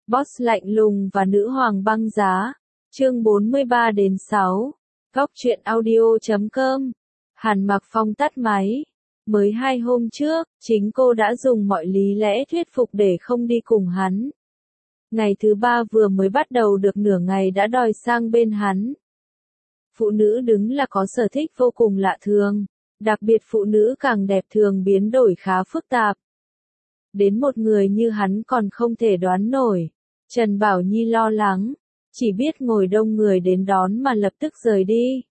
Boss lạnh lùng và nữ hoàng băng giá. Chương 43-6. Góc truyện audio.com. Hàn Mặc Phong tắt máy. Mới 2 hôm trước, chính cô đã dùng mọi lý lẽ thuyết phục để không đi cùng hắn. Ngày thứ 3 vừa mới bắt đầu được nửa ngày đã đòi sang bên hắn. Phụ nữ đứng là có sở thích vô cùng lạ thường. Đặc biệt phụ nữ càng đẹp thường biến đổi khá phức tạp. Đến một người như hắn còn không thể đoán nổi. Trần Bảo Nhi lo lắng, chỉ biết ngồi đông người đến đón mà lập tức rời đi.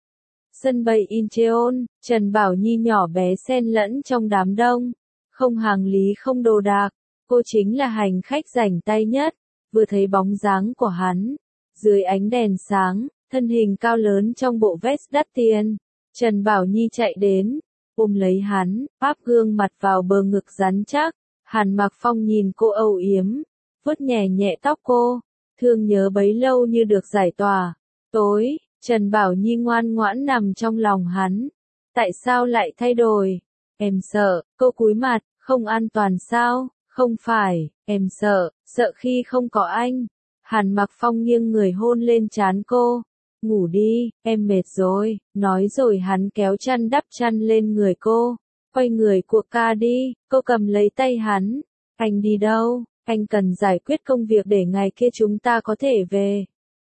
Sân bay Incheon, Trần Bảo Nhi nhỏ bé xen lẫn trong đám đông, không hàng lý không đồ đạc, cô chính là hành khách rảnh tay nhất. Vừa thấy bóng dáng của hắn, dưới ánh đèn sáng, thân hình cao lớn trong bộ vest đắt tiền, Trần Bảo Nhi chạy đến, ôm lấy hắn, áp gương mặt vào bờ ngực rắn chắc. Hàn Mặc Phong nhìn cô âu yếm, vuốt nhẹ nhẹ tóc cô, thương nhớ bấy lâu như được giải tỏa. Tối, Trần Bảo Nhi ngoan ngoãn nằm trong lòng hắn. Tại sao lại thay đổi? Em sợ, cô cúi mặt, không an toàn sao? Không phải, em sợ khi không có anh. Hàn Mặc Phong nghiêng người hôn lên trán cô. Ngủ đi, em mệt rồi, nói rồi hắn kéo chăn đắp chăn lên người cô. Quay người cuộc ca đi, cô cầm lấy tay hắn. Anh đi đâu? Anh cần giải quyết công việc để ngày kia chúng ta có thể về.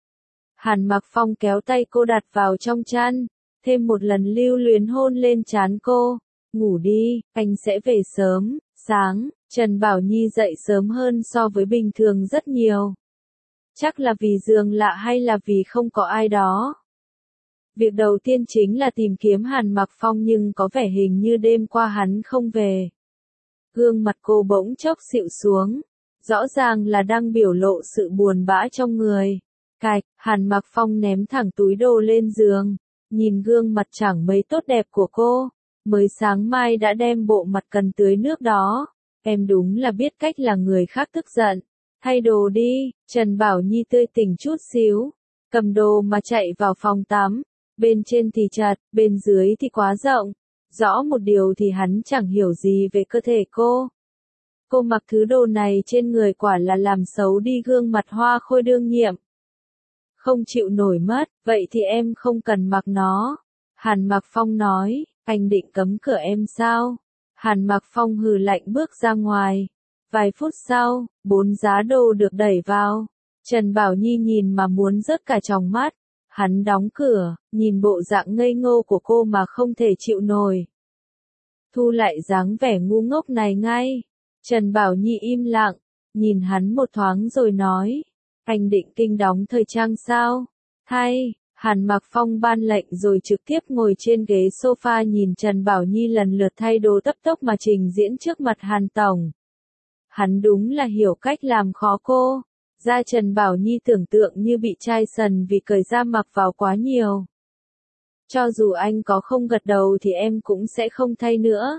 Hàn Mặc Phong kéo tay cô đặt vào trong chăn, thêm một lần lưu luyến hôn lên trán cô. Ngủ đi, anh sẽ về sớm. Sáng, Trần Bảo Nhi dậy sớm hơn so với bình thường rất nhiều. Chắc là vì giường lạ hay là vì không có ai đó. Việc đầu tiên chính là tìm kiếm Hàn Mặc Phong nhưng có vẻ hình như đêm qua hắn không về. Gương mặt cô bỗng chốc xịu xuống, rõ ràng là đang biểu lộ sự buồn bã trong người. Cạch, Hàn Mặc Phong ném thẳng túi đồ lên giường, nhìn gương mặt chẳng mấy tốt đẹp của cô. Mới sáng mai đã đem bộ mặt cần tưới nước đó. Em đúng là biết cách làm người khác tức giận. Thay đồ đi, Trần Bảo Nhi tươi tỉnh chút xíu. Cầm đồ mà chạy vào phòng tắm. Bên trên thì chật, bên dưới thì quá rộng. Rõ một điều thì hắn chẳng hiểu gì về cơ thể cô. Cô mặc thứ đồ này trên người quả là làm xấu đi gương mặt hoa khôi đương nhiệm. Không chịu nổi mất, vậy thì em không cần mặc nó. Hàn Mặc Phong nói, anh định cấm cửa em sao? Hàn Mặc Phong hừ lạnh bước ra ngoài. Vài phút sau, 4 giá đồ được đẩy vào. Trần Bảo Nhi nhìn mà muốn rớt cả tròng mắt. Hắn đóng cửa, nhìn bộ dạng ngây ngô của cô mà không thể chịu nổi. Thu lại dáng vẻ ngu ngốc này ngay. Trần Bảo Nhi im lặng, nhìn hắn một thoáng rồi nói. Anh định kinh đóng thời trang sao? Thay, Hàn Mặc Phong ban lệnh rồi trực tiếp ngồi trên ghế sofa nhìn Trần Bảo Nhi lần lượt thay đồ tấp tốc mà trình diễn trước mặt Hàn Tổng. Hắn đúng là hiểu cách làm khó cô. Da Trần Bảo Nhi tưởng tượng như bị chai sần vì cởi da mặc vào quá nhiều. Cho dù anh có không gật đầu thì em cũng sẽ không thay nữa.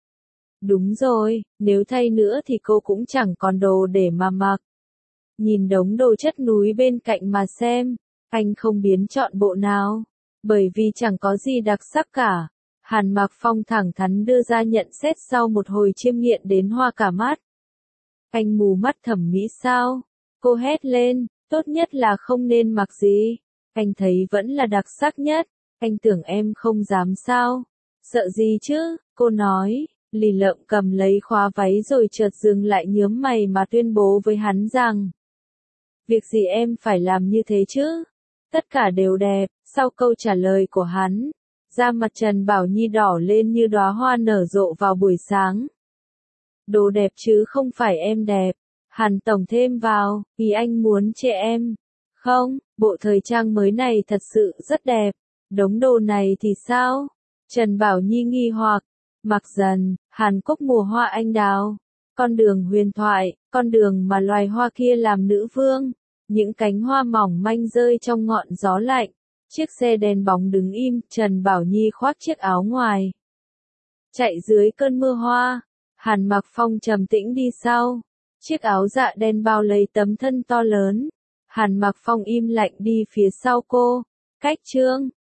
Đúng rồi, nếu thay nữa thì cô cũng chẳng còn đồ để mà mặc. Nhìn đống đồ chất núi bên cạnh mà xem, anh không biến chọn bộ nào, bởi vì chẳng có gì đặc sắc cả. Hàn Mặc Phong thẳng thắn đưa ra nhận xét sau một hồi chiêm nghiệm đến hoa cả mắt. Anh mù mắt thẩm mỹ sao? Cô hét lên, tốt nhất là không nên mặc gì. Anh thấy vẫn là đặc sắc nhất, anh tưởng em không dám sao? Sợ gì chứ? Cô nói, lì lợm cầm lấy khóa váy rồi chợt dừng lại nhướng mày mà tuyên bố với hắn rằng. Việc gì em phải làm như thế chứ? Tất cả đều đẹp. Sau câu trả lời của hắn, da mặt Trần Bảo Nhi đỏ lên như đóa hoa nở rộ vào buổi sáng. Đồ đẹp chứ không phải em đẹp. Hàn Tổng thêm vào, vì anh muốn chê em. Không, bộ thời trang mới này thật sự rất đẹp. Đống đồ này thì sao? Trần Bảo Nhi nghi hoặc. Mặc dần, Hàn Quốc mùa hoa anh đào. Con đường huyền thoại, con đường mà loài hoa kia làm nữ vương. Những cánh hoa mỏng manh rơi trong ngọn gió lạnh. Chiếc xe đèn bóng đứng im, Trần Bảo Nhi khoác chiếc áo ngoài. Chạy dưới cơn mưa hoa, Hàn Mặc Phong trầm tĩnh đi sau. Chiếc áo dạ đen bao lấy tấm thân to lớn. Hàn Mặc Phong im lặng đi phía sau cô. Cách chương